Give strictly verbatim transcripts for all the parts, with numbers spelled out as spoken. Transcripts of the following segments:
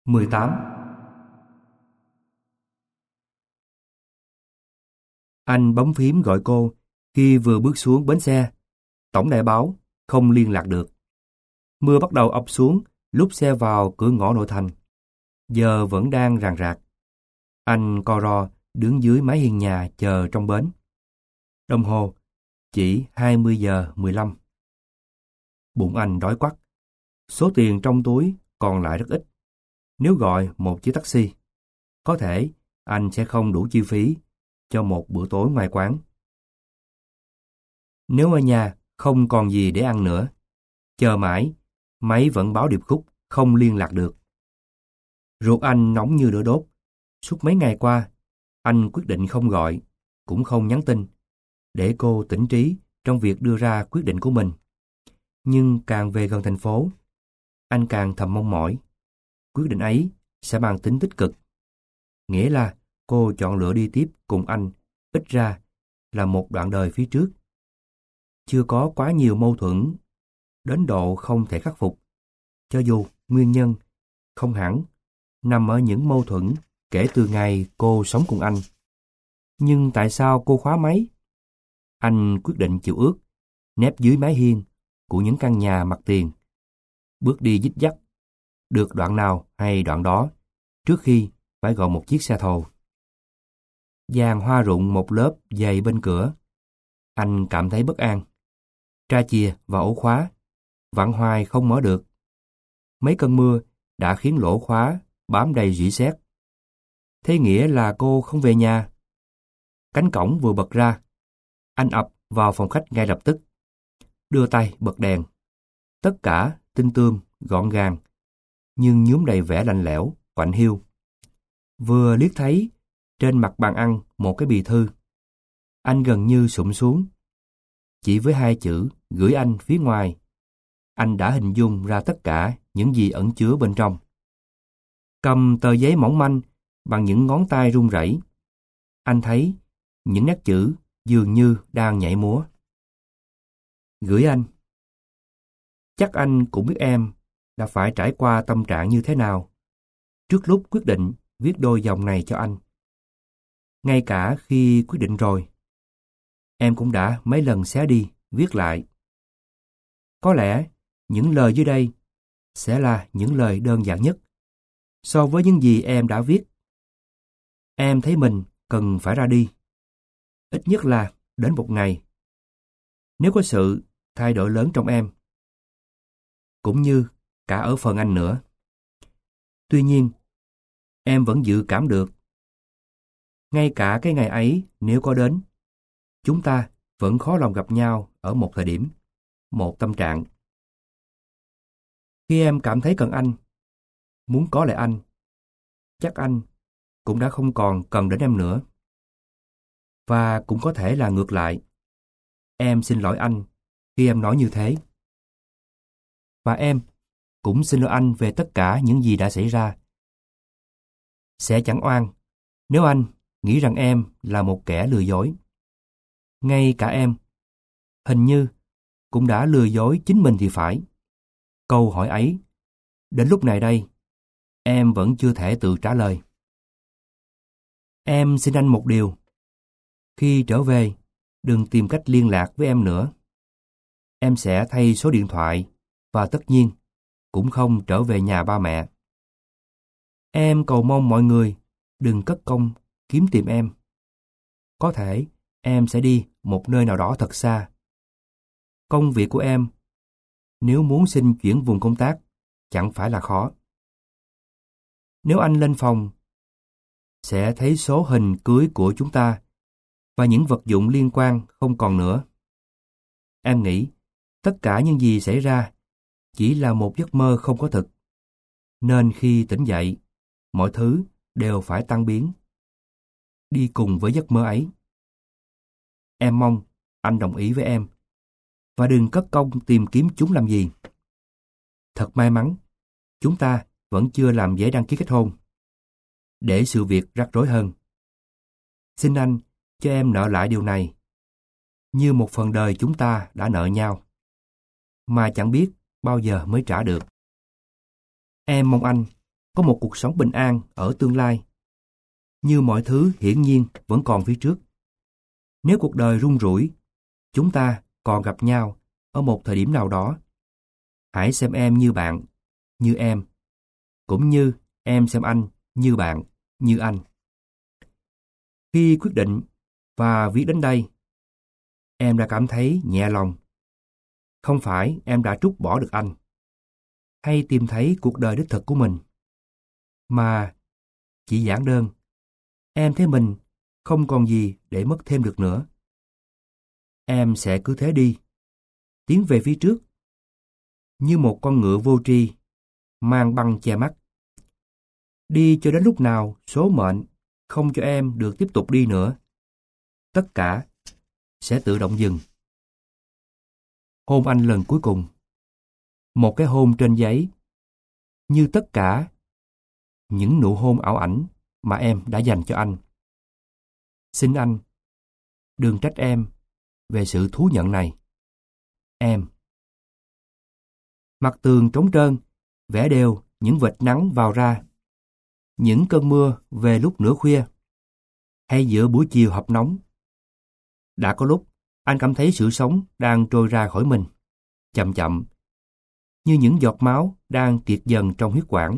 mười tám. Anh bấm phím gọi cô khi vừa bước xuống bến xe. Tổng đài báo không liên lạc được. Mưa bắt đầu ập xuống lúc xe vào cửa ngõ nội thành. Giờ vẫn đang ràng rạc. Anh co ro đứng dưới mái hiên nhà chờ trong bến. Đồng hồ chỉ hai mươi giờ mười lăm. Bụng anh đói quắt. Số tiền trong túi còn lại rất ít. Nếu gọi một chiếc taxi, có thể anh sẽ không đủ chi phí cho một bữa tối ngoài quán. Nếu ở nhà không còn gì để ăn nữa, chờ mãi, máy vẫn báo điệp khúc không liên lạc được. Ruột anh nóng như lửa đốt. Suốt mấy ngày qua, anh quyết định không gọi, cũng không nhắn tin, để cô tỉnh trí trong việc đưa ra quyết định của mình. Nhưng càng về gần thành phố, anh càng thầm mong mỏi. Quyết định ấy sẽ mang tính tích cực. Nghĩa là cô chọn lựa đi tiếp cùng anh, ít ra là một đoạn đời phía trước. Chưa có quá nhiều mâu thuẫn, đến độ không thể khắc phục. Cho dù nguyên nhân không hẳn nằm ở những mâu thuẫn kể từ ngày cô sống cùng anh. Nhưng tại sao cô khóa máy? Anh quyết định chịu ước, nép dưới mái hiên của những căn nhà mặt tiền. Bước đi dích dắc, được đoạn nào hay đoạn đó, trước khi phải gọi một chiếc xe thồ. Giàn hoa rụng một lớp dày bên cửa. Anh cảm thấy bất an. Tra chìa và ổ khóa, vặn hoài không mở được. Mấy cơn mưa đã khiến lỗ khóa bám đầy rỉ sét. Thế nghĩa là cô không về nhà. Cánh cổng vừa bật ra, anh ập vào phòng khách ngay lập tức. Đưa tay bật đèn. Tất cả tinh tươm, gọn gàng, nhưng nhuốm đầy vẻ lạnh lẽo, quạnh hiu. Vừa liếc thấy trên mặt bàn ăn một cái bì thư, anh gần như sụp xuống. Chỉ với hai chữ gửi anh phía ngoài, anh đã hình dung ra tất cả những gì ẩn chứa bên trong. Cầm tờ giấy mỏng manh bằng những ngón tay run rẩy, anh thấy những nét chữ dường như đang nhảy múa. Gửi anh. Chắc anh cũng biết em đã phải trải qua tâm trạng như thế nào trước lúc quyết định viết đôi dòng này cho anh. Ngay cả khi quyết định rồi, em cũng đã mấy lần xé đi, viết lại. Có lẽ những lời dưới đây sẽ là những lời đơn giản nhất so với những gì em đã viết. Em thấy mình cần phải ra đi, ít nhất là đến một ngày. Nếu có sự thay đổi lớn trong em, cũng như cả ở phần anh nữa. Tuy nhiên, em vẫn dự cảm được. Ngay cả cái ngày ấy nếu có đến, chúng ta vẫn khó lòng gặp nhau ở một thời điểm, một tâm trạng. Khi em cảm thấy cần anh, muốn có lại anh, chắc anh cũng đã không còn cần đến em nữa. Và cũng có thể là ngược lại. Em xin lỗi anh khi em nói như thế. Và em cũng xin lỗi anh về tất cả những gì đã xảy ra. Sẽ chẳng oan nếu anh nghĩ rằng em là một kẻ lừa dối. Ngay cả em, hình như, cũng đã lừa dối chính mình thì phải. Câu hỏi ấy, đến lúc này đây, em vẫn chưa thể tự trả lời. Em xin anh một điều. Khi trở về, đừng tìm cách liên lạc với em nữa. Em sẽ thay số điện thoại và tất nhiên cũng không trở về nhà ba mẹ. Em cầu mong mọi người đừng cất công kiếm tìm em. Có thể em sẽ đi một nơi nào đó thật xa. Công việc của em, nếu muốn xin chuyển vùng công tác, chẳng phải là khó. Nếu anh lên phòng, sẽ thấy số hình cưới của chúng ta và những vật dụng liên quan không còn nữa. Em nghĩ tất cả những gì xảy ra chỉ là một giấc mơ không có thực, nên khi tỉnh dậy, mọi thứ đều phải tan biến, đi cùng với giấc mơ ấy. Em mong anh đồng ý với em, và đừng cất công tìm kiếm chúng làm gì. Thật may mắn, chúng ta vẫn chưa làm giấy đăng ký kết hôn, để sự việc rắc rối hơn. Xin anh cho em nợ lại điều này, như một phần đời chúng ta đã nợ nhau, mà chẳng biết bao giờ mới trả được. Em mong anh có một cuộc sống bình an ở tương lai. Như mọi thứ hiển nhiên vẫn còn phía trước. Nếu cuộc đời rung rủi, chúng ta còn gặp nhau ở một thời điểm nào đó. Hãy xem em như bạn, như em, cũng như em xem anh như bạn, như anh. Khi quyết định và viết đến đây, em đã cảm thấy nhẹ lòng. Không phải em đã trút bỏ được anh, hay tìm thấy cuộc đời đích thực của mình, mà chỉ giản đơn, em thấy mình không còn gì để mất thêm được nữa. Em sẽ cứ thế đi, tiến về phía trước, như một con ngựa vô tri, mang băng che mắt. Đi cho đến lúc nào số mệnh không cho em được tiếp tục đi nữa, tất cả sẽ tự động dừng. Hôn anh lần cuối cùng, một cái hôn trên giấy, như tất cả những nụ hôn ảo ảnh mà em đã dành cho anh. Xin anh, đừng trách em về sự thú nhận này. Em. Mặt tường trống trơn, vẽ đều những vệt nắng vào ra. Những cơn mưa về lúc nửa khuya, hay giữa buổi chiều họp nóng. Đã có lúc anh cảm thấy sự sống đang trôi ra khỏi mình, chậm chậm, như những giọt máu đang kiệt dần trong huyết quản.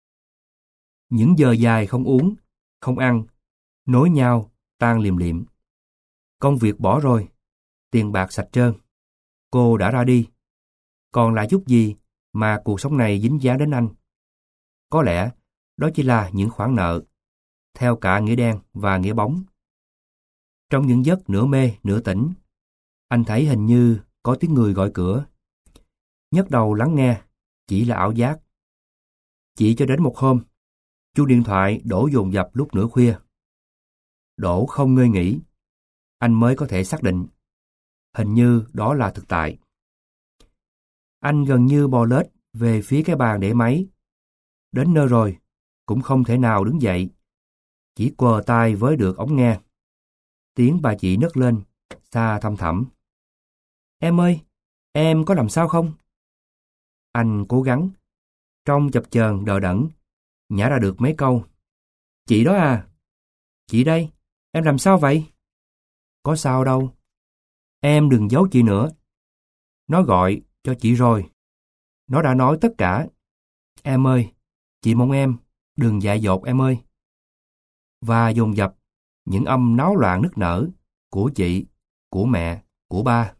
Những giờ dài không uống, không ăn, nối nhau, tan liềm liệm. Công việc bỏ rồi, tiền bạc sạch trơn. Cô đã ra đi. Còn lại chút gì mà cuộc sống này dính dáng đến anh? Có lẽ đó chỉ là những khoản nợ, theo cả nghĩa đen và nghĩa bóng. Trong những giấc nửa mê nửa tỉnh, anh thấy hình như có tiếng người gọi cửa. Nhấc đầu lắng nghe, chỉ là ảo giác. Chỉ cho đến một hôm, chuông điện thoại đổ dồn dập lúc nửa khuya. Đổ không ngơi nghỉ, anh mới có thể xác định. Hình như đó là thực tại. Anh gần như bò lết về phía cái bàn để máy. Đến nơi rồi, cũng không thể nào đứng dậy. Chỉ quờ tai với được ống nghe. Tiếng bà chị nấc lên, xa thăm thẳm. Em ơi, em có làm sao không? Anh cố gắng, trong chập chờn đờ đẫn, nhả ra được mấy câu. Chị đó à? Chị đây, em làm sao vậy? Có sao đâu. Em đừng giấu chị nữa. Nó gọi cho chị rồi. Nó đã nói tất cả. Em ơi, chị mong em, đừng dại dột em ơi. Và dồn dập những âm náo loạn nức nở của chị, của mẹ, của ba.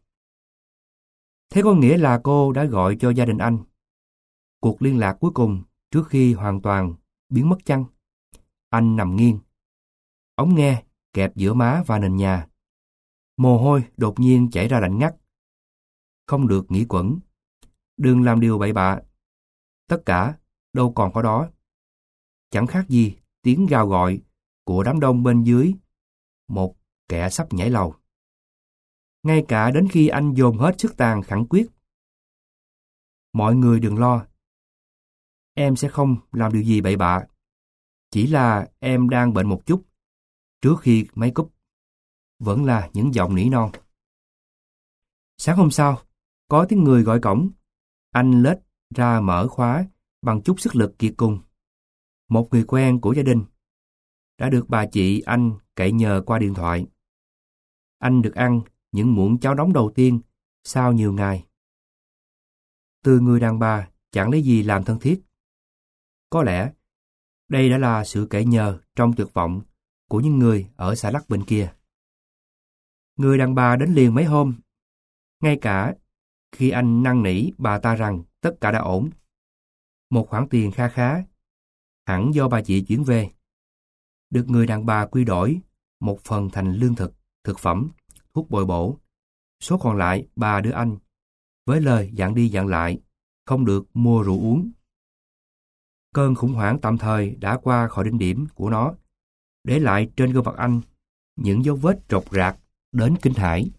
Thế có nghĩa là cô đã gọi cho gia đình anh. Cuộc liên lạc cuối cùng trước khi hoàn toàn biến mất chăng? Anh nằm nghiêng. Ống nghe kẹp giữa má và nền nhà. Mồ hôi đột nhiên chảy ra lạnh ngắt. Không được nghĩ quẩn. Đừng làm điều bậy bạ. Tất cả đâu còn có đó. Chẳng khác gì tiếng gào gọi của đám đông bên dưới một kẻ sắp nhảy lầu. Ngay cả đến khi anh dồn hết sức tàn khẳng quyết. Mọi người đừng lo. Em sẽ không làm điều gì bậy bạ. Chỉ là em đang bệnh một chút. Trước khi máy cúp, vẫn là những giọng nỉ non. Sáng hôm sau, có tiếng người gọi cổng. Anh lết ra mở khóa bằng chút sức lực kiệt cùng. Một người quen của gia đình. Đã được bà chị anh cậy nhờ qua điện thoại. Anh được ăn những muỗng cháo nóng đầu tiên sau nhiều ngày. Từ người đàn bà chẳng lấy gì làm thân thiết. Có lẽ đây đã là sự cậy nhờ trong tuyệt vọng của những người ở xã Lắc bên kia. Người đàn bà đến liền mấy hôm. Ngay cả khi anh năn nỉ bà ta rằng tất cả đã ổn. Một khoản tiền kha khá, hẳn do bà chị chuyển về, được người đàn bà quy đổi một phần thành lương thực, thực phẩm, thuốc bồi bổ. Số còn lại bà đưa anh, với lời dặn đi dặn lại, không được mua rượu uống. Cơn khủng hoảng tạm thời đã qua khỏi đỉnh điểm của nó, để lại trên gương mặt anh những dấu vết rột rạc đến kinh hãi.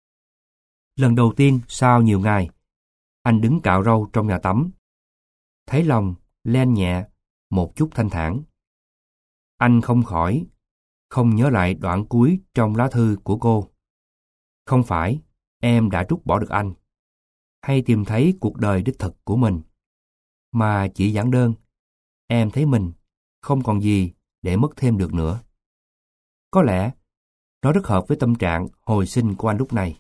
Lần đầu tiên sau nhiều ngày, anh đứng cạo râu trong nhà tắm. Thấy lòng len nhẹ một chút thanh thản. Anh không khỏi, không nhớ lại đoạn cuối trong lá thư của cô. Không phải em đã trút bỏ được anh, hay tìm thấy cuộc đời đích thực của mình, mà chỉ giản đơn, em thấy mình không còn gì để mất thêm được nữa. Có lẽ nó rất hợp với tâm trạng hồi sinh của anh lúc này.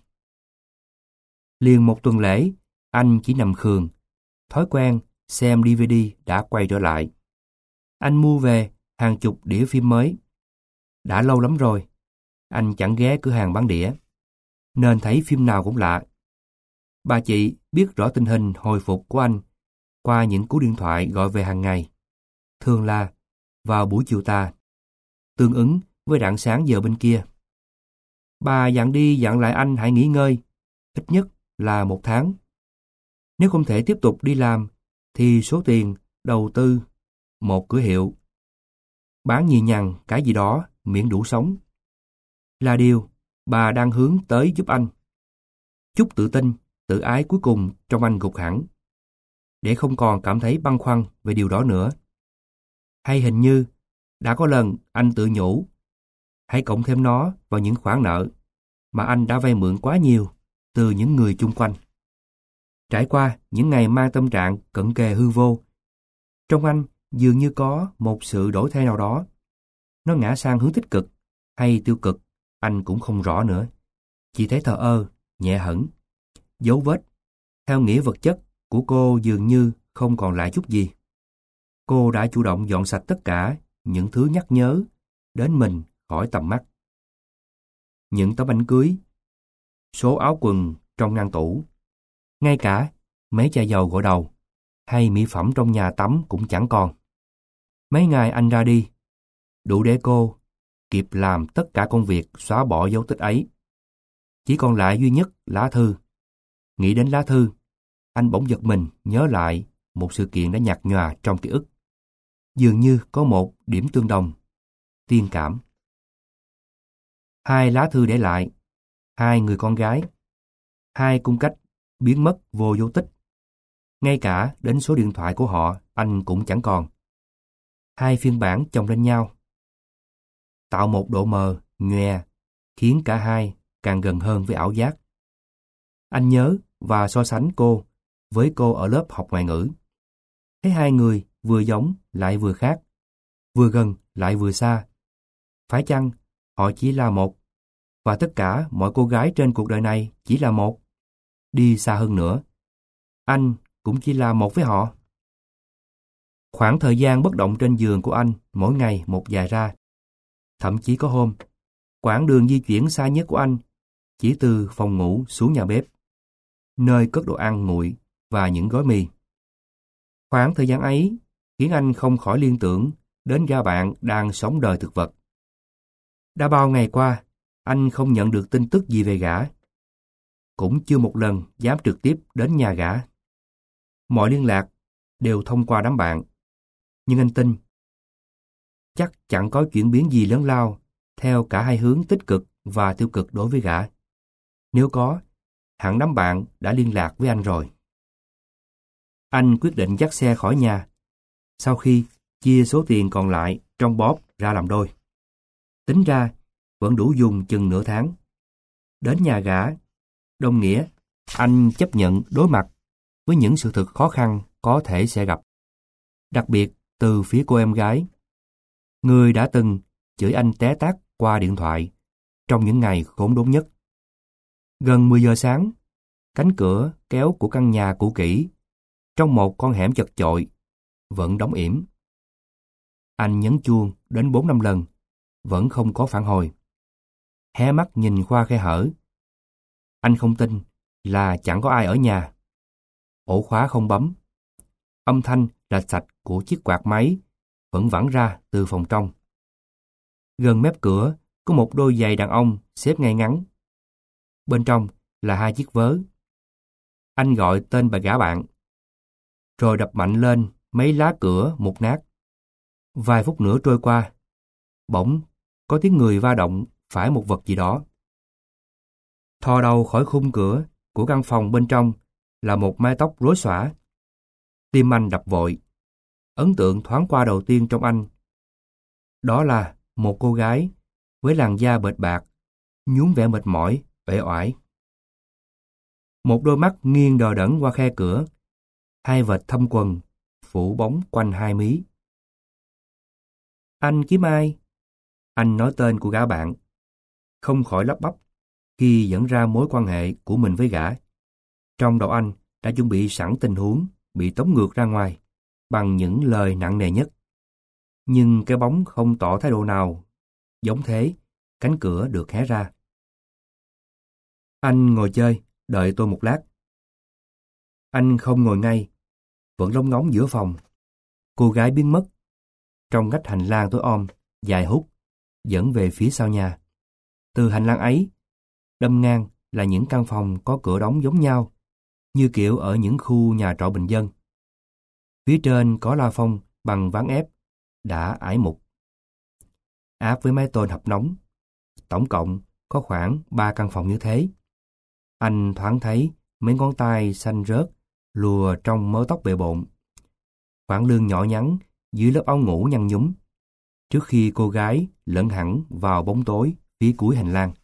Liền một tuần lễ, anh chỉ nằm khườn. Thói quen xem đê vê đê đã quay trở lại. Anh mua về hàng chục đĩa phim mới. Đã lâu lắm rồi, anh chẳng ghé cửa hàng bán đĩa, nên thấy phim nào cũng lạ. Bà chị biết rõ tình hình hồi phục của anh qua những cú điện thoại gọi về hàng ngày, thường là vào buổi chiều tà, tương ứng với rạng sáng giờ bên kia. Bà dặn đi dặn lại anh hãy nghỉ ngơi, ít nhất là một tháng. Nếu không thể tiếp tục đi làm, thì số tiền đầu tư một cửa hiệu, bán nhì nhằng cái gì đó miễn đủ sống, là điều bà đang hướng tới giúp anh. Chút tự tin, tự ái cuối cùng trong anh gục hẳn, để không còn cảm thấy băn khoăn về điều đó nữa. Hay hình như đã có lần anh tự nhủ, hãy cộng thêm nó vào những khoản nợ mà anh đã vay mượn quá nhiều từ những người chung quanh. Trải qua những ngày mang tâm trạng cận kề hư vô, trong anh dường như có một sự đổi thay nào đó. Nó ngã sang hướng tích cực hay tiêu cực, anh cũng không rõ nữa. Chỉ thấy thờ ơ, nhẹ hẳn. Dấu vết, theo nghĩa vật chất, của cô dường như không còn lại chút gì. Cô đã chủ động dọn sạch tất cả những thứ nhắc nhớ đến mình khỏi tầm mắt. Những tấm ảnh cưới, số áo quần trong ngăn tủ, ngay cả mấy chai dầu gội đầu hay mỹ phẩm trong nhà tắm cũng chẳng còn. Mấy ngày anh ra đi, đủ để cô kịp làm tất cả công việc xóa bỏ dấu tích ấy. Chỉ còn lại duy nhất lá thư. Nghĩ đến lá thư, anh bỗng giật mình nhớ lại một sự kiện đã nhạt nhòa trong ký ức. Dường như có một điểm tương đồng, tiên cảm. Hai lá thư để lại, hai người con gái, hai cung cách biến mất vô dấu tích. Ngay cả đến số điện thoại của họ anh cũng chẳng còn. Hai phiên bản chồng lên nhau, tạo một độ mờ, nhòe, khiến cả hai càng gần hơn với ảo giác. Anh nhớ và so sánh cô với cô ở lớp học ngoại ngữ. Thấy hai người vừa giống lại vừa khác, vừa gần lại vừa xa. Phải chăng họ chỉ là một, và tất cả mọi cô gái trên cuộc đời này chỉ là một? Đi xa hơn nữa, anh cũng chỉ là một với họ. Khoảng thời gian bất động trên giường của anh mỗi ngày một dài ra. Thậm chí có hôm, quãng đường di chuyển xa nhất của anh chỉ từ phòng ngủ xuống nhà bếp, nơi cất đồ ăn nguội và những gói mì. Khoảng thời gian ấy khiến anh không khỏi liên tưởng đến gã bạn đang sống đời thực vật. Đã bao ngày qua, anh không nhận được tin tức gì về gã. Cũng chưa một lần dám trực tiếp đến nhà gã. Mọi liên lạc đều thông qua đám bạn. Nhưng anh tin, chắc chẳng có chuyển biến gì lớn lao theo cả hai hướng tích cực và tiêu cực đối với gã. Nếu có, hẳn đám bạn đã liên lạc với anh rồi. Anh quyết định dắt xe khỏi nhà, sau khi chia số tiền còn lại trong bóp ra làm đôi. Tính ra, vẫn đủ dùng chừng nửa tháng. Đến nhà gã, đồng nghĩa anh chấp nhận đối mặt với những sự thực khó khăn có thể sẽ gặp. Đặc biệt từ phía cô em gái, người đã từng chửi anh té tát qua điện thoại trong những ngày khốn đốn nhất. Gần mười giờ sáng, cánh cửa kéo của căn nhà cũ kỹ trong một con hẻm chật chội vẫn đóng ỉm. Anh nhấn chuông đến bốn năm lần, vẫn không có phản hồi. Hé mắt nhìn qua khe hở. Anh không tin là chẳng có ai ở nhà. Ổ khóa không bấm. Âm thanh rạch sạch của chiếc quạt máy vẫn vẳng ra từ phòng trong. Gần mép cửa có một đôi giày đàn ông xếp ngay ngắn. Bên trong là hai chiếc vớ. Anh gọi tên bà gã bạn, rồi đập mạnh lên mấy lá cửa mục nát. Vài phút nữa trôi qua, bỗng có tiếng người va động phải một vật gì đó. Thò đầu khỏi khung cửa của căn phòng bên trong là một mái tóc rối xõa. Tim anh đập vội. Ấn tượng thoáng qua đầu tiên trong anh, đó là một cô gái với làn da bệt bạc, nhuốm vẻ mệt mỏi, uể oải. Một đôi mắt nghiêng đờ đẫn qua khe cửa, hai vệt thâm quầng phủ bóng quanh hai mí. Anh kiếm ai? Anh nói tên của gã bạn. Không khỏi lắp bắp khi dẫn ra mối quan hệ của mình với gã. Trong đầu anh đã chuẩn bị sẵn tình huống bị tống ngược ra ngoài bằng những lời nặng nề nhất. Nhưng cái bóng không tỏ thái độ nào. Giống thế, cánh cửa được hé ra. Anh ngồi chơi, đợi tôi một lát. Anh không ngồi ngay, vẫn lóng ngóng giữa phòng. Cô gái biến mất. Trong ngách hành lang tối om, dài hút, dẫn về phía sau nhà. Từ hành lang ấy, đâm ngang là những căn phòng có cửa đóng giống nhau, như kiểu ở những khu nhà trọ bình dân. Phía trên có la phong bằng ván ép, đã ải mục. Áp với mái tôn hập nóng, tổng cộng có khoảng ba căn phòng như thế. Anh thoáng thấy mấy ngón tay xanh rớt lùa trong mớ tóc bề bộn. Khoảng lưng nhỏ nhắn dưới lớp áo ngủ nhăn nhúm, trước khi cô gái lẫn hẳn vào bóng tối phía cuối hành lang.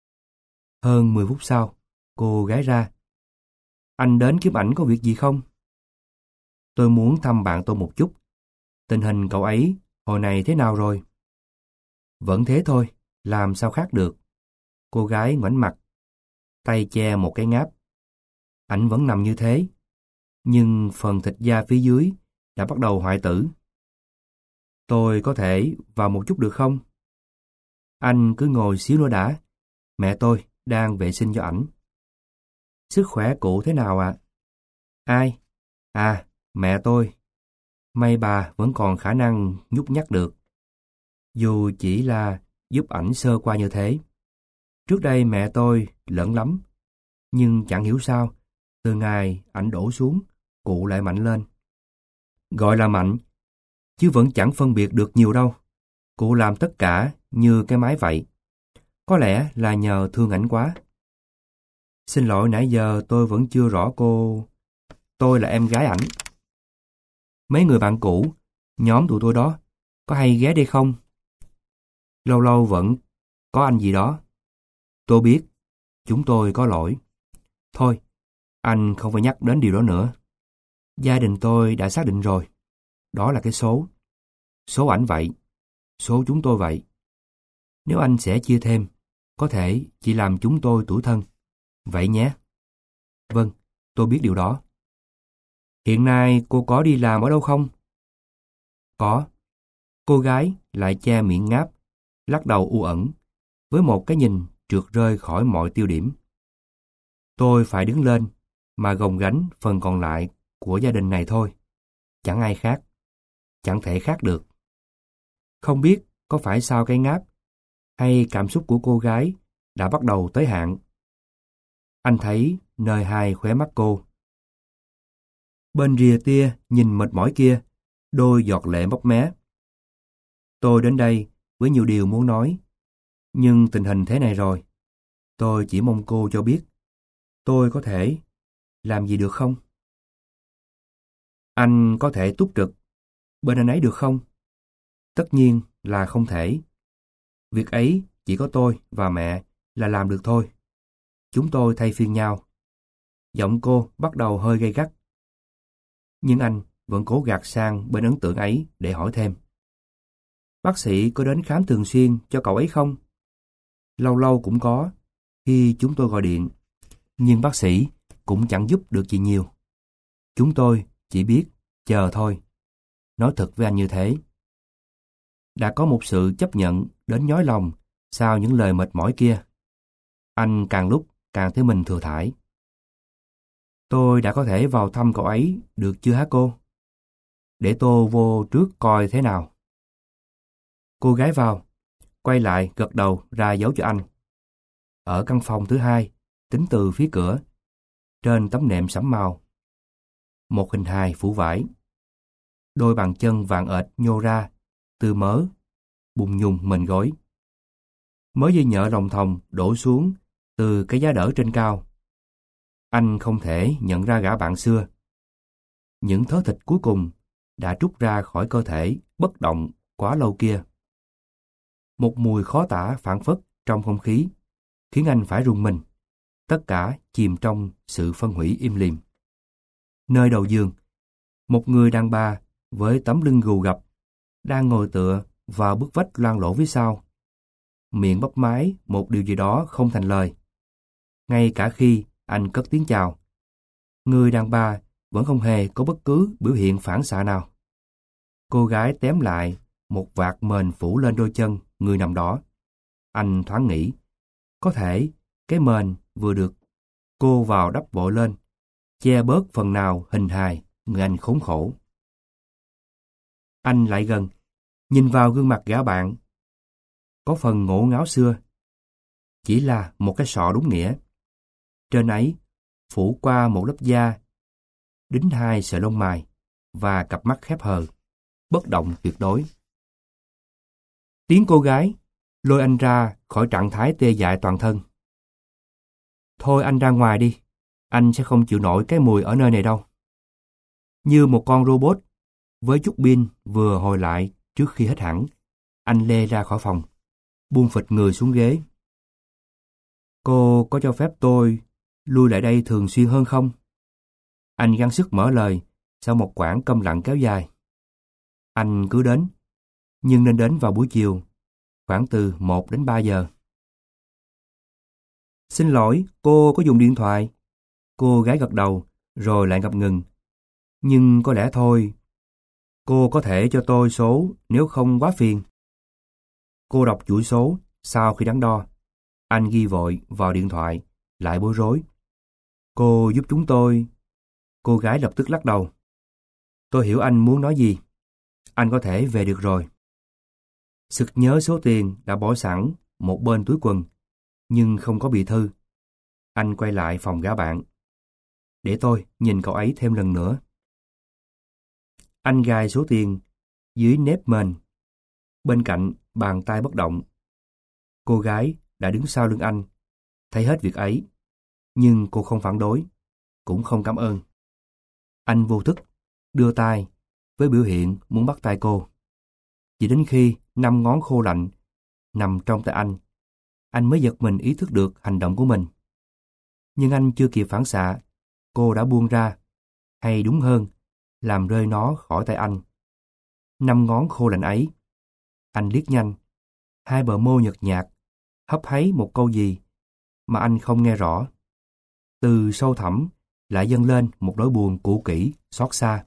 Hơn mười phút sau, cô gái ra. Anh đến kiếm ảnh có việc gì không? Tôi muốn thăm bạn tôi một chút. Tình hình cậu ấy hồi này thế nào rồi? Vẫn thế thôi, làm sao khác được. Cô gái ngoảnh mặt, tay che một cái ngáp. Ảnh vẫn nằm như thế, nhưng phần thịt da phía dưới đã bắt đầu hoại tử. Tôi có thể vào một chút được không? Anh cứ ngồi xíu nữa đã. Mẹ tôi đang vệ sinh cho ảnh. Sức khỏe cụ thế nào ạ? À? Ai? À, mẹ tôi. May bà vẫn còn khả năng nhúc nhắc được. Dù chỉ là giúp ảnh sơ qua như thế. Trước đây mẹ tôi lẫn lắm. Nhưng chẳng hiểu sao, từ ngày ảnh đổ xuống, cụ lại mạnh lên. Gọi là mạnh, chứ vẫn chẳng phân biệt được nhiều đâu. Cụ làm tất cả như cái máy vậy. Có lẽ là nhờ thương ảnh quá. Xin lỗi, nãy giờ tôi vẫn chưa rõ cô. Tôi là em gái ảnh. Mấy người bạn cũ, nhóm tụi tôi đó, có hay ghé đây không? Lâu lâu vẫn có anh gì đó. Tôi biết, chúng tôi có lỗi. Thôi, anh không phải nhắc đến điều đó nữa. Gia đình tôi đã xác định rồi. Đó là cái số. Số ảnh vậy. Số chúng tôi vậy. Nếu anh sẽ chia thêm, có thể chỉ làm chúng tôi tủi thân. Vậy nhé. Vâng, tôi biết điều đó. Hiện nay cô có đi làm ở đâu không? Có. Cô gái lại che miệng ngáp, lắc đầu u ẩn, với một cái nhìn trượt rơi khỏi mọi tiêu điểm. Tôi phải đứng lên, mà gồng gánh phần còn lại của gia đình này thôi. Chẳng ai khác. Chẳng thể khác được. Không biết có phải sao cái ngáp, hay cảm xúc của cô gái đã bắt đầu tới hạn. Anh thấy nơi hai khóe mắt cô. Bên rìa tia nhìn mệt mỏi kia, đôi giọt lệ mấp mé. Tôi đến đây với nhiều điều muốn nói, nhưng tình hình thế này rồi. Tôi chỉ mong cô cho biết, tôi có thể làm gì được không? Anh có thể túc trực bên anh ấy được không? Tất nhiên là không thể. Việc ấy chỉ có tôi và mẹ là làm được thôi. Chúng tôi thay phiên nhau. Giọng cô bắt đầu hơi gay gắt. Nhưng anh vẫn cố gạt sang bên ấn tượng ấy để hỏi thêm. Bác sĩ có đến khám thường xuyên cho cậu ấy không? Lâu lâu cũng có, khi chúng tôi gọi điện. Nhưng bác sĩ cũng chẳng giúp được gì nhiều. Chúng tôi chỉ biết chờ thôi. Nói thật với anh như thế. Đã có một sự chấp nhận đến nhói lòng sau những lời mệt mỏi kia. Anh càng lúc càng thấy mình thừa thãi. Tôi đã có thể vào thăm cậu ấy được chưa hả cô? Để tôi vô trước coi thế nào. Cô gái vào, quay lại gật đầu ra dấu cho anh. Ở căn phòng thứ hai, tính từ phía cửa, trên tấm nệm sẫm màu. Một hình hài phủ vải. Đôi bàn chân vàng ệt nhô ra, từ mớ, bùng nhùng mền gối. Mớ dây nhợ rồng thòng đổ xuống từ cái giá đỡ trên cao. Anh không thể nhận ra gã bạn xưa. Những thớ thịt cuối cùng đã trút ra khỏi cơ thể bất động quá lâu kia. Một mùi khó tả phảng phất trong không khí, khiến anh phải rùng mình, tất cả chìm trong sự phân hủy im lìm. Nơi đầu giường, một người đàn bà với tấm lưng gù gập đang ngồi tựa vào bức vách loang lổ phía sau. Miệng bắp máy một điều gì đó không thành lời. Ngay cả khi anh cất tiếng chào, người đàn bà vẫn không hề có bất cứ biểu hiện phản xạ nào. Cô gái tém lại một vạt mền phủ lên đôi chân người nằm đó. Anh thoáng nghĩ, có thể cái mền vừa được cô vào đắp vội lên, che bớt phần nào hình hài người anh khốn khổ. Anh lại gần, nhìn vào gương mặt gã bạn. Có phần ngổ ngáo xưa. Chỉ là một cái sọ đúng nghĩa. Trên ấy, phủ qua một lớp da, đính hai sợi lông mày, và cặp mắt khép hờ, bất động tuyệt đối. Tiếng cô gái lôi anh ra khỏi trạng thái tê dại toàn thân. Thôi anh ra ngoài đi, anh sẽ không chịu nổi cái mùi ở nơi này đâu. Như một con robot, với chút pin vừa hồi lại trước khi hết hẳn, anh lê ra khỏi phòng, buông phịch người xuống ghế. Cô có cho phép tôi lui lại đây thường xuyên hơn không? Anh gắng sức mở lời sau một quãng câm lặng kéo dài. Anh cứ đến, nhưng nên đến vào buổi chiều, khoảng từ một đến ba giờ. Xin lỗi, cô có dùng điện thoại? Cô gái gật đầu, rồi lại ngập ngừng. Nhưng có lẽ thôi. Cô có thể cho tôi số nếu không quá phiền. Cô đọc chuỗi số sau khi đắn đo. Anh ghi vội vào điện thoại, lại bối rối. Cô giúp chúng tôi. Cô gái lập tức lắc đầu. Tôi hiểu anh muốn nói gì. Anh có thể về được rồi. Sực nhớ số tiền đã bỏ sẵn một bên túi quần, nhưng không có bì thư. Anh quay lại phòng gã bạn. Để tôi nhìn cậu ấy thêm lần nữa. Anh gài số tiền dưới nếp mền, bên cạnh bàn tay bất động. Cô gái đã đứng sau lưng anh, thấy hết việc ấy, nhưng cô không phản đối, cũng không cảm ơn. Anh vô thức đưa tay với biểu hiện muốn bắt tay cô. Chỉ đến khi năm ngón khô lạnh nằm trong tay anh, anh mới giật mình ý thức được hành động của mình. Nhưng anh chưa kịp phản xạ, cô đã buông ra, hay đúng hơn, làm rơi nó khỏi tay anh. Năm ngón khô lạnh ấy. Anh liếc nhanh, hai bờ môi nhợt nhạt, hấp háy một câu gì mà anh không nghe rõ. Từ sâu thẳm lại dâng lên một nỗi buồn cũ kỹ, xót xa.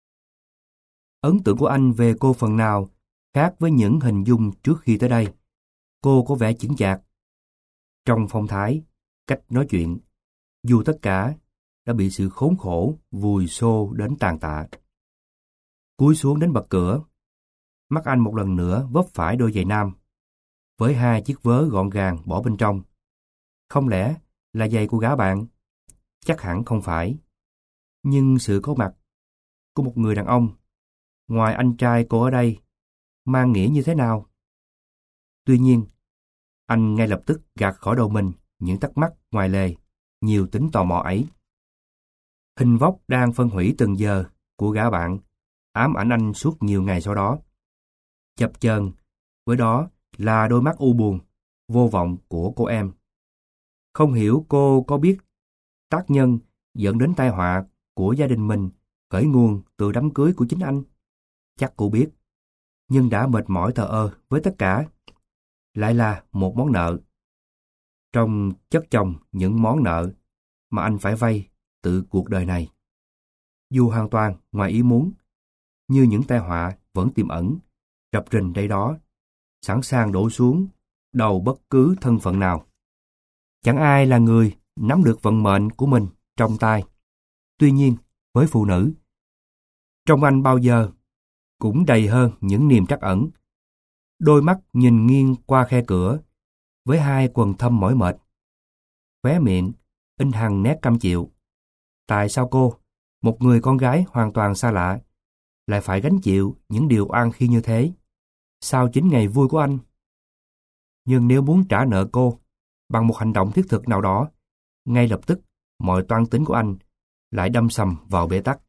Ấn tượng của anh về cô phần nào khác với những hình dung trước khi tới đây. Cô có vẻ chững chạc. Trong phong thái, cách nói chuyện, dù tất cả đã bị sự khốn khổ vùi xô đến tàn tạ. Cúi xuống đến bậc cửa, mắt anh một lần nữa vấp phải đôi giày nam, với hai chiếc vớ gọn gàng bỏ bên trong. Không lẽ là giày của gã bạn? Chắc hẳn không phải. Nhưng sự có mặt của một người đàn ông, ngoài anh trai cô ở đây, mang nghĩa như thế nào? Tuy nhiên, anh ngay lập tức gạt khỏi đầu mình những thắc mắc ngoài lề, nhiều tính tò mò ấy. Hình vóc đang phân hủy từng giờ của gã bạn ám ảnh anh suốt nhiều ngày sau đó. Chập chờn với đó là đôi mắt u buồn, vô vọng của cô em. Không hiểu cô có biết tác nhân dẫn đến tai họa của gia đình mình khởi nguồn từ đám cưới của chính anh? Chắc cô biết, nhưng đã mệt mỏi thờ ơ với tất cả. Lại là một món nợ. Trong chất chồng những món nợ mà anh phải vay từ cuộc đời này. Dù hoàn toàn ngoài ý muốn, như những tai họa vẫn tiềm ẩn, rập rình đây đó, sẵn sàng đổ xuống đầu bất cứ thân phận nào. Chẳng ai là người nắm được vận mệnh của mình trong tay. Tuy nhiên, với phụ nữ, trong anh bao giờ cũng đầy hơn những niềm trắc ẩn. Đôi mắt nhìn nghiêng qua khe cửa, với hai quầng thâm mỏi mệt. Khóe miệng in hằn nét cam chịu. Tại sao cô, một người con gái hoàn toàn xa lạ, lại phải gánh chịu những điều oan khi như thế? Sau chính ngày vui của anh. Nhưng nếu muốn trả nợ cô bằng một hành động thiết thực nào đó, ngay lập tức mọi toan tính của anh lại đâm sầm vào bế tắc.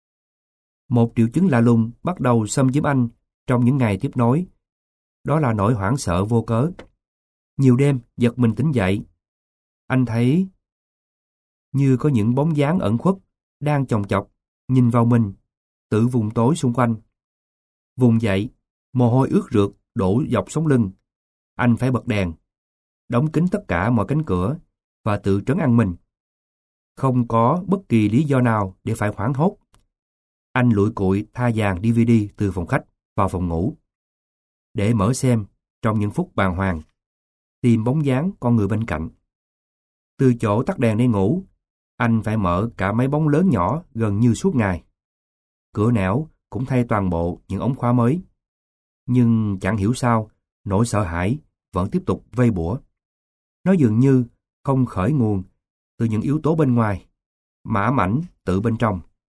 Một triệu chứng lạ lùng bắt đầu xâm chiếm anh trong những ngày tiếp nối. Đó là nỗi hoảng sợ vô cớ. Nhiều đêm giật mình tỉnh dậy, anh thấy như có những bóng dáng ẩn khuất đang chòng chọc nhìn vào mình từ vùng tối xung quanh. Vùng dậy, mồ hôi ướt rượt đổ dọc sống lưng. Anh phải bật đèn, đóng kín tất cả mọi cánh cửa và tự trấn an mình. Không có bất kỳ lý do nào để phải hoảng hốt. Anh lủi cụi tha dàn đê vê đê từ phòng khách vào phòng ngủ để mở xem trong những phút bàng hoàng, tìm bóng dáng con người bên cạnh. Từ chỗ tắt đèn để ngủ, anh phải mở cả mấy bóng lớn nhỏ gần như suốt ngày. Cửa nẻo cũng thay toàn bộ những ống khóa mới. Nhưng chẳng hiểu sao, nỗi sợ hãi vẫn tiếp tục vây bủa. Nó dường như không khởi nguồn từ những yếu tố bên ngoài, mà ám ảnh tự bên trong.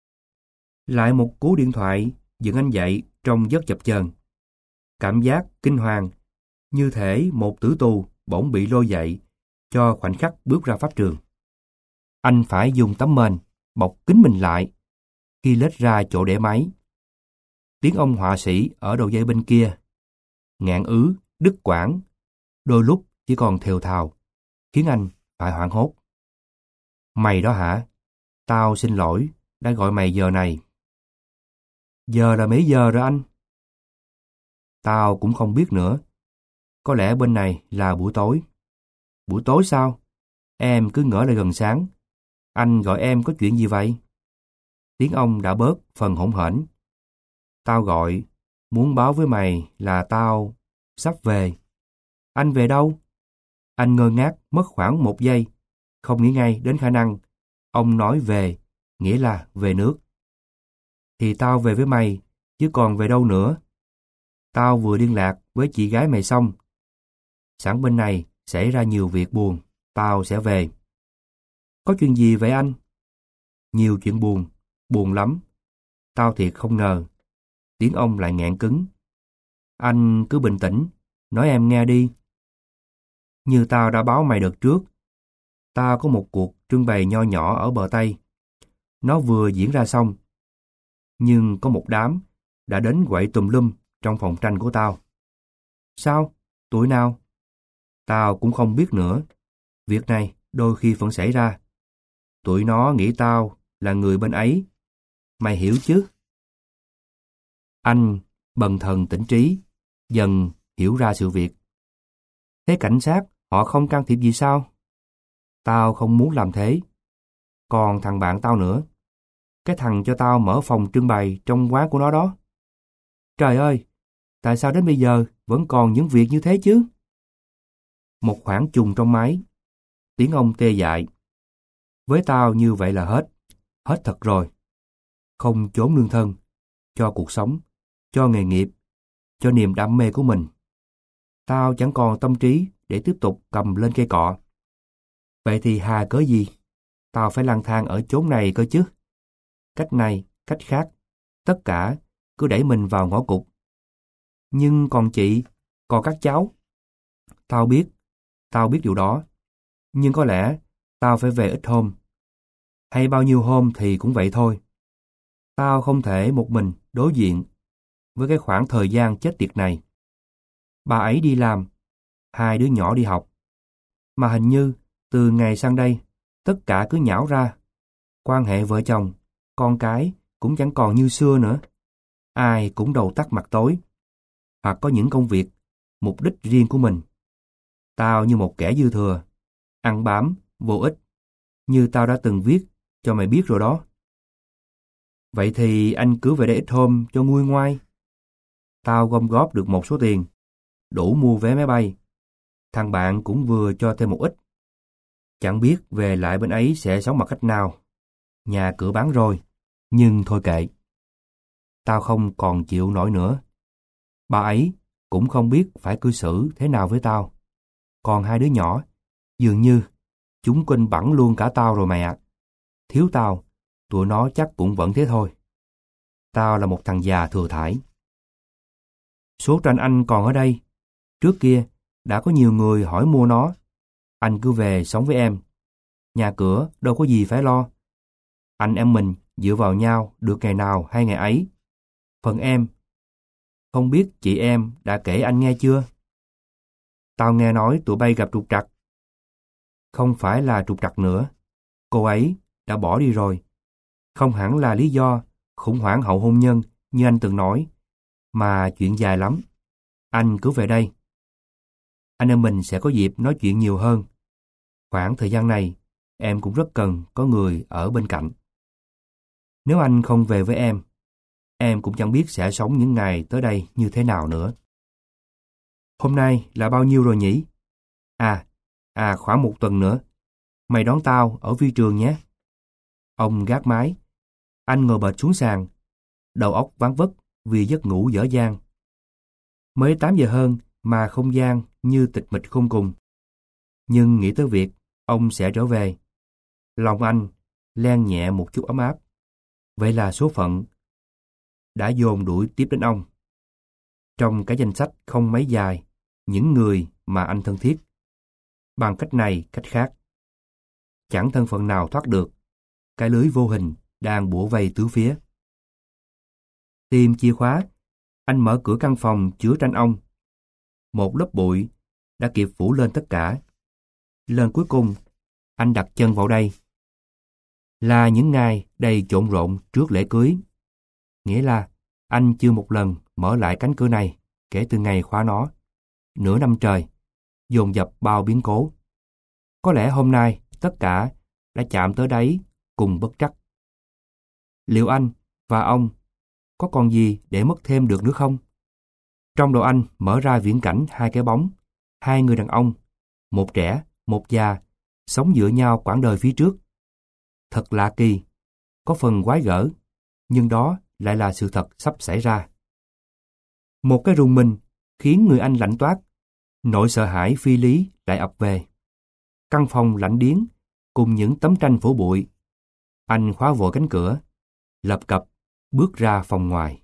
Lại một cú điện thoại dựng anh dậy trong giấc chập chờn. Cảm giác kinh hoàng, như thể một tử tù bỗng bị lôi dậy cho khoảnh khắc bước ra pháp trường. Anh phải dùng tấm mền bọc kín mình lại khi lết ra chỗ để máy. Tiếng ông họa sĩ ở đầu dây bên kia, nghẹn ứ, đứt quãng, đôi lúc chỉ còn thều thào, khiến anh phải hoảng hốt. Mày đó hả? Tao xin lỗi đã gọi mày giờ này. Giờ là mấy giờ rồi anh? Tao cũng không biết nữa. Có lẽ bên này là buổi tối. Buổi tối sao? Em cứ ngỡ là gần sáng. Anh gọi em có chuyện gì vậy? Tiếng ông đã bớt phần hỗn hển. Tao gọi, muốn báo với mày là tao sắp về. Anh về đâu? Anh ngơ ngác mất khoảng một giây, không nghĩ ngay đến khả năng ông nói về, nghĩa là về nước. Thì tao về với mày, chứ còn về đâu nữa. Tao vừa liên lạc với chị gái mày xong. Sẵn bên này xảy ra nhiều việc buồn, tao sẽ về. Có chuyện gì vậy anh? Nhiều chuyện buồn, buồn lắm. Tao thiệt không ngờ. Tiếng ông lại nghẹn cứng. Anh cứ bình tĩnh, nói em nghe đi. Như tao đã báo mày đợt trước, tao có một cuộc trưng bày nho nhỏ ở bờ Tây. Nó vừa diễn ra xong. Nhưng có một đám đã đến quậy tùm lum trong phòng tranh của tao. Sao? Tụi nào? Tao cũng không biết nữa. Việc này đôi khi vẫn xảy ra. Tụi nó nghĩ tao là người bên ấy. Mày hiểu chứ? Anh bần thần tỉnh trí, dần hiểu ra sự việc. Thế cảnh sát họ không can thiệp gì sao? Tao không muốn làm thế. Còn thằng bạn tao nữa. Cái thằng cho tao mở phòng trưng bày trong quán của nó đó. Trời ơi, tại sao đến bây giờ vẫn còn những việc như thế chứ? Một khoảng trùng trong máy. Tiếng ông tê dại. Với tao như vậy là hết. Hết thật rồi. Không trốn lương thân. Cho cuộc sống. Cho nghề nghiệp. Cho niềm đam mê của mình. Tao chẳng còn tâm trí để tiếp tục cầm lên cây cọ. Vậy thì hà cớ gì? Tao phải lang thang ở chốn này cơ chứ. Cách này, cách khác. Tất cả cứ đẩy mình vào ngõ cụt. Nhưng còn chị, còn các cháu. Tao biết, tao biết điều đó. Nhưng có lẽ tao phải về ít hôm. Hay bao nhiêu hôm thì cũng vậy thôi. Tao không thể một mình đối diện với cái khoảng thời gian chết tiệt này. Bà ấy đi làm, hai đứa nhỏ đi học. Mà hình như từ ngày sang đây, tất cả cứ nhão ra. Quan hệ vợ chồng, con cái cũng chẳng còn như xưa nữa. Ai cũng đầu tắt mặt tối. Hoặc có những công việc, mục đích riêng của mình. Tao như một kẻ dư thừa, ăn bám, vô ích, như tao đã từng viết cho mày biết rồi đó. Vậy thì anh cứ về đây ít hôm cho nguôi ngoai. Tao gom góp được một số tiền, đủ mua vé máy bay. Thằng bạn cũng vừa cho thêm một ít. Chẳng biết về lại bên ấy sẽ sống bằng cách nào. Nhà cửa bán rồi, nhưng thôi kệ. Tao không còn chịu nổi nữa. Bà ấy cũng không biết phải cư xử thế nào với tao. Còn hai đứa nhỏ, dường như chúng quên bẵng luôn cả tao rồi mày ạ. Thiếu tao, tụi nó chắc cũng vẫn thế thôi. Tao là một thằng già thừa thải. Số tranh anh còn ở đây. Trước kia, đã có nhiều người hỏi mua nó. Anh cứ về sống với em. Nhà cửa đâu có gì phải lo. Anh em mình dựa vào nhau được ngày nào hay ngày ấy. Phần em, không biết chị em đã kể anh nghe chưa? Tao nghe nói tụi bay gặp trục trặc. Không phải là trục trặc nữa. Cô ấy đã bỏ đi rồi. Không hẳn là lý do khủng hoảng hậu hôn nhân như anh từng nói, mà chuyện dài lắm. Anh cứ về đây. Anh em mình sẽ có dịp nói chuyện nhiều hơn. Khoảng thời gian này, em cũng rất cần có người ở bên cạnh. Nếu anh không về với em, em cũng chẳng biết sẽ sống những ngày tới đây như thế nào nữa. Hôm nay là bao nhiêu rồi nhỉ? À, à khoảng một tuần nữa. Mày đón tao ở phi trường nhé. Ông gác máy. Anh ngồi bệt xuống sàn, đầu óc váng vất vì giấc ngủ dở dang. Mới tám giờ hơn mà không gian như tịch mịch khôn cùng. Nhưng nghĩ tới việc ông sẽ trở về, lòng anh len nhẹ một chút ấm áp. Vậy là số phận đã dồn đuổi tiếp đến ông. Trong cái danh sách không mấy dài, những người mà anh thân thiết, bằng cách này cách khác, chẳng thân phận nào thoát được cái lưới vô hình đang bủa vây tứ phía. Tìm chìa khóa, anh mở cửa căn phòng chứa tranh ông. Một lớp bụi đã kịp phủ lên tất cả. Lần cuối cùng, anh đặt chân vào đây. Là những ngày đầy trộn rộn trước lễ cưới. Nghĩa là anh chưa một lần mở lại cánh cửa này kể từ ngày khóa nó. Nửa năm trời, dồn dập bao biến cố. Có lẽ hôm nay tất cả đã chạm tới đáy cùng bất trắc. Liệu anh và ông có còn gì để mất thêm được nữa không? Trong đầu anh mở ra viễn cảnh hai cái bóng, hai người đàn ông, một trẻ, một già, sống dựa nhau quãng đời phía trước. Thật lạ kỳ, có phần quái gở, nhưng đó lại là sự thật sắp xảy ra. Một cái rùng mình khiến người anh lạnh toát, nỗi sợ hãi phi lý lại ập về. Căn phòng lạnh điếng cùng những tấm tranh phủ bụi. Anh khóa vội cánh cửa, lập cập bước ra phòng ngoài.